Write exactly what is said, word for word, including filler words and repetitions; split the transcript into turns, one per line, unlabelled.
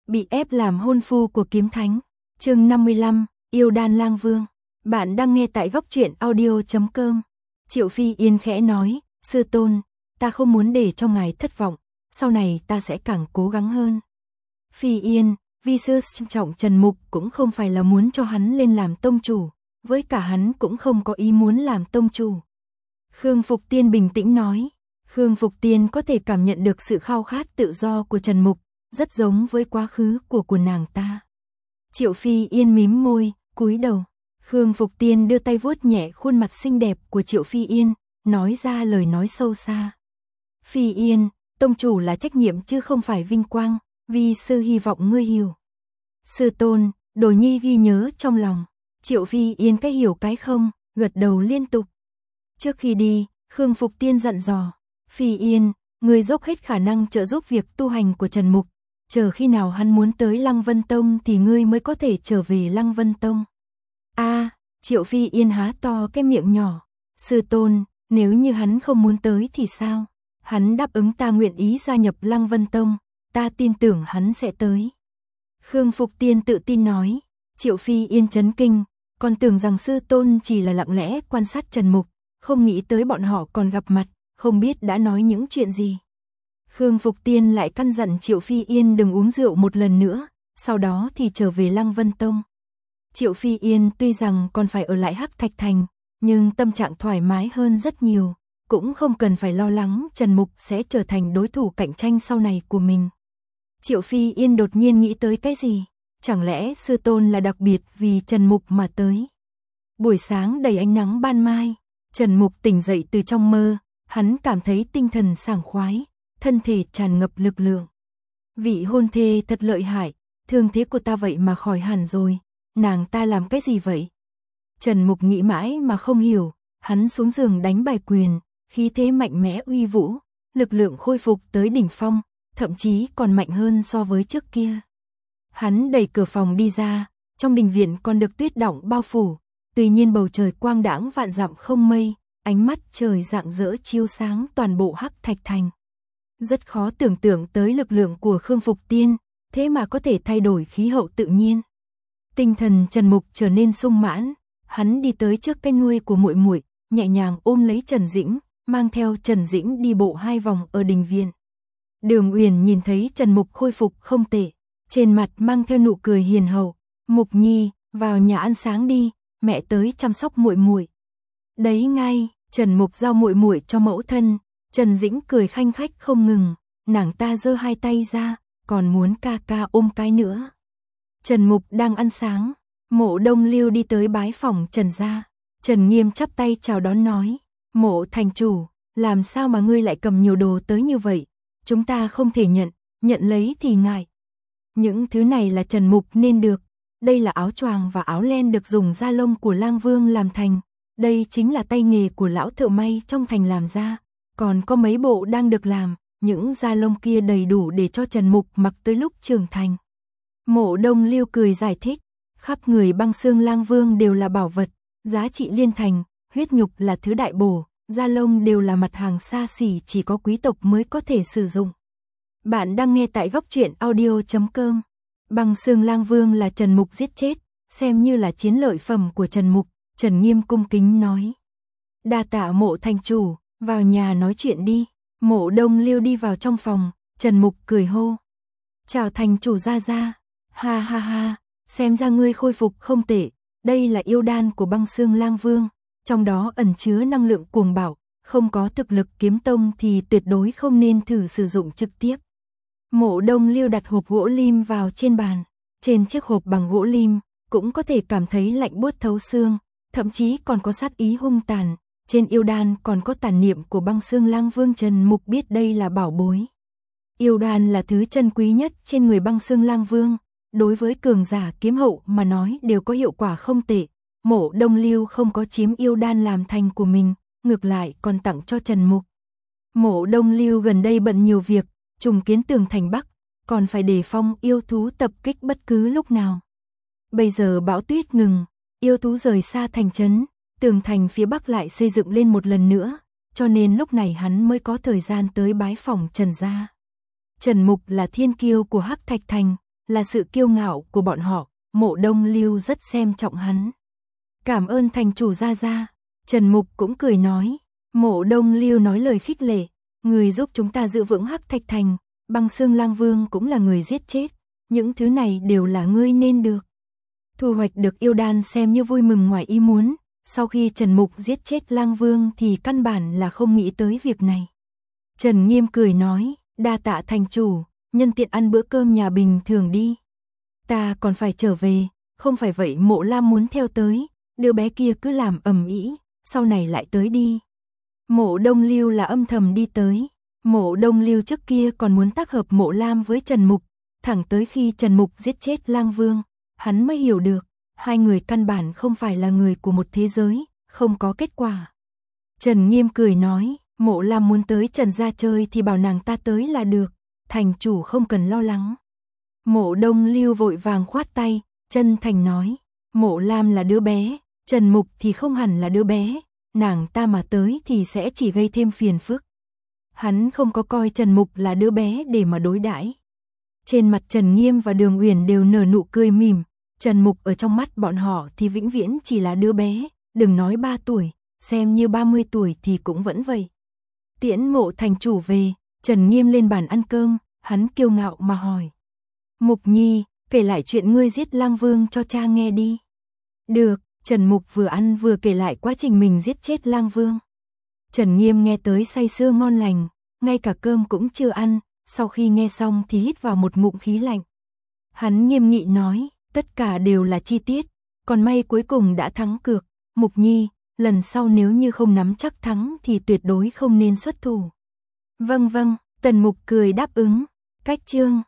bị ép làm hôn phu của kiếm thánh. Chương năm mươi lăm, yêu đan lang vương. Bạn đang nghe tại góc truyện audio chấm com. Triệu Phi Yên khẽ nói, sư tôn, ta không muốn để cho ngài thất vọng, sau này ta sẽ càng cố gắng hơn. Phi Yên, vi sư trọng Trần Mục cũng không phải là muốn cho hắn lên làm tông chủ, với cả hắn cũng không có ý muốn làm tông chủ. Khương Phục Tiên bình tĩnh nói, Khương Phục Tiên có thể cảm nhận được sự khao khát tự do của Trần Mục, rất giống với quá khứ của của nàng ta. Triệu Phi Yên mím môi, cúi đầu. Khương Phục Tiên đưa tay vuốt nhẹ khuôn mặt xinh đẹp của Triệu Phi Yên, nói ra lời nói sâu xa. Phi Yên, tông chủ là trách nhiệm chứ không phải vinh quang, vi sư hy vọng ngươi hiểu. Sư tôn, Đồ Nhi ghi nhớ trong lòng. Triệu Phi Yên cái hiểu cái không, gật đầu liên tục. Trước khi đi, Khương Phục Tiên dặn dò, Phi Yên, ngươi dốc hết khả năng trợ giúp việc tu hành của Trần Mục, chờ khi nào hắn muốn tới Lăng Vân Tông thì ngươi mới có thể trở về Lăng Vân Tông. A, à, Triệu Phi Yên há to cái miệng nhỏ, sư tôn, nếu như hắn không muốn tới thì sao? Hắn đáp ứng ta nguyện ý gia nhập Lăng Vân Tông, ta tin tưởng hắn sẽ tới. Khương Phục Tiên tự tin nói. Triệu Phi Yên chấn kinh, còn tưởng rằng sư tôn chỉ là lặng lẽ quan sát Trần Mục, không nghĩ tới bọn họ còn gặp mặt, không biết đã nói những chuyện gì. Khương Phục Tiên lại căn dặn Triệu Phi Yên đừng uống rượu một lần nữa, sau đó thì trở về Lăng Vân Tông. Triệu Phi Yên tuy rằng còn phải ở lại Hắc Thạch Thành, nhưng tâm trạng thoải mái hơn rất nhiều, cũng không cần phải lo lắng Trần Mục sẽ trở thành đối thủ cạnh tranh sau này của mình. Triệu Phi Yên đột nhiên nghĩ tới cái gì? Chẳng lẽ sư tôn là đặc biệt vì Trần Mục mà tới? Buổi sáng đầy ánh nắng ban mai, Trần Mục tỉnh dậy từ trong mơ, hắn cảm thấy tinh thần sảng khoái, thân thể tràn ngập lực lượng. Vị hôn thê thật lợi hại, thương thế của ta vậy mà khỏi hẳn rồi, nàng ta làm cái gì vậy? Trần Mục nghĩ mãi mà không hiểu, hắn xuống giường đánh bài quyền, khí thế mạnh mẽ uy vũ, lực lượng khôi phục tới đỉnh phong, thậm chí còn mạnh hơn so với trước kia. Hắn đẩy cửa phòng đi ra, trong đình viện còn được tuyết đọng bao phủ, tuy nhiên bầu trời quang đãng vạn dặm không mây, ánh mắt trời rạng rỡ chiếu sáng toàn bộ Hắc Thạch Thành. Rất khó tưởng tượng tới lực lượng của Khương Phục Tiên, thế mà có thể thay đổi khí hậu tự nhiên. Tinh thần Trần Mục trở nên sung mãn, hắn đi tới trước cái nuôi của muội muội, nhẹ nhàng ôm lấy Trần Dĩnh, mang theo Trần Dĩnh đi bộ hai vòng ở đình viện. Đường Uyển nhìn thấy Trần Mục khôi phục không tệ, trên mặt mang theo nụ cười hiền hậu, "Mục Nhi, vào nhà ăn sáng đi, mẹ tới chăm sóc muội muội." "Đấy ngay." Trần Mục giao muội muội cho mẫu thân. Trần Dĩnh cười khanh khách không ngừng, nàng ta giơ hai tay ra, còn muốn ca ca ôm cái nữa. Trần Mục đang ăn sáng, Mộ Đông Lưu đi tới bái phòng Trần gia. Trần Nghiêm chắp tay chào đón nói, "Mộ thành chủ, làm sao mà ngươi lại cầm nhiều đồ tới như vậy? Chúng ta không thể nhận, nhận lấy thì ngại." Những thứ này là Trần Mục nên được, đây là áo choàng và áo len được dùng da lông của Lang Vương làm thành, đây chính là tay nghề của lão thợ may trong thành làm ra, còn có mấy bộ đang được làm, những da lông kia đầy đủ để cho Trần Mục mặc tới lúc trưởng thành. Mộ Đông Lưu cười giải thích, khắp người băng xương Lang Vương đều là bảo vật, giá trị liên thành, huyết nhục là thứ đại bổ, da lông đều là mặt hàng xa xỉ chỉ có quý tộc mới có thể sử dụng. Bạn đang nghe tại góc truyện audio chấm com. Băng xương Lang Vương là Trần Mục giết chết, xem như là chiến lợi phẩm của Trần Mục. Trần Nghiêm cung kính nói, "Đa tạ Mộ thành chủ, vào nhà nói chuyện đi." Mộ Đông Lưu đi vào trong phòng, Trần Mục cười hô, "Chào thành chủ gia gia." "Ha ha ha, xem ra ngươi khôi phục không tệ, đây là yêu đan của băng xương Lang Vương, trong đó ẩn chứa năng lượng cuồng bạo, không có thực lực kiếm tông thì tuyệt đối không nên thử sử dụng trực tiếp." Mộ Đông Lưu đặt hộp gỗ lim vào trên bàn, trên chiếc hộp bằng gỗ lim, cũng có thể cảm thấy lạnh buốt thấu xương, thậm chí còn có sát ý hung tàn, trên yêu đan còn có tàn niệm của băng xương Lang Vương. Trần Mục biết đây là bảo bối. Yêu đan là thứ chân quý nhất trên người băng xương Lang Vương, đối với cường giả kiếm hậu mà nói đều có hiệu quả không tệ. Mộ Đông Lưu không có chiếm yêu đan làm thành của mình, ngược lại còn tặng cho Trần Mục. Mộ Đông Lưu gần đây bận nhiều việc, trùng kiến tường thành Bắc, còn phải đề phòng yêu thú tập kích bất cứ lúc nào. Bây giờ bão tuyết ngừng, yêu thú rời xa thành trấn, tường thành phía Bắc lại xây dựng lên một lần nữa, cho nên lúc này hắn mới có thời gian tới bái phòng Trần gia. Trần Mục là thiên kiêu của Hắc Thạch Thành, là sự kiêu ngạo của bọn họ, Mộ Đông Lưu rất xem trọng hắn. Cảm ơn thành chủ gia gia, Trần Mục cũng cười nói. Mộ Đông Lưu nói lời khích lệ, người giúp chúng ta giữ vững Hắc Thạch Thành, Băng Xương Lang Vương cũng là người giết chết, những thứ này đều là ngươi nên được. Thu hoạch được yêu đan xem như vui mừng ngoài ý muốn, sau khi Trần Mục giết chết Lang Vương thì căn bản là không nghĩ tới việc này. Trần Nghiêm cười nói, đa tạ thành chủ, nhân tiện ăn bữa cơm nhà bình thường đi. Ta còn phải trở về, không phải vậy Mộ Lam muốn theo tới, đứa bé kia cứ làm ầm ĩ, sau này lại tới đi. Mộ Đông Lưu là âm thầm đi tới. Mộ Đông Lưu trước kia còn muốn tác hợp Mộ Lam với Trần Mục, thẳng tới khi Trần Mục giết chết Lang Vương, hắn mới hiểu được, hai người căn bản không phải là người của một thế giới, không có kết quả. Trần Nghiêm cười nói, Mộ Lam muốn tới Trần gia chơi thì bảo nàng ta tới là được, thành chủ không cần lo lắng. Mộ Đông Lưu vội vàng khoát tay, chân thành nói, Mộ Lam là đứa bé, Trần Mục thì không hẳn là đứa bé, nàng ta mà tới thì sẽ chỉ gây thêm phiền phức. Hắn không có coi Trần Mục là đứa bé để mà đối đãi. Trên mặt Trần Nghiêm và Đường Uyển đều nở nụ cười mỉm, Trần Mục ở trong mắt bọn họ thì vĩnh viễn chỉ là đứa bé, đừng nói ba tuổi, xem như ba mươi tuổi thì cũng vẫn vậy. Tiễn Mộ thành chủ về, Trần Nghiêm lên bàn ăn cơm, hắn kiêu ngạo mà hỏi. Mục Nhi, kể lại chuyện ngươi giết Lang Vương cho cha nghe đi. Được, Trần Mục vừa ăn vừa kể lại quá trình mình giết chết Lang Vương. Trần Nghiêm nghe tới say sưa ngon lành, ngay cả cơm cũng chưa ăn, sau khi nghe xong thì hít vào một ngụm khí lạnh. Hắn nghiêm nghị nói, tất cả đều là chi tiết, còn may cuối cùng đã thắng cược, Mục Nhi, lần sau nếu như không nắm chắc thắng thì tuyệt đối không nên xuất thủ. Vâng vâng, Tần Mục cười đáp ứng, cách chương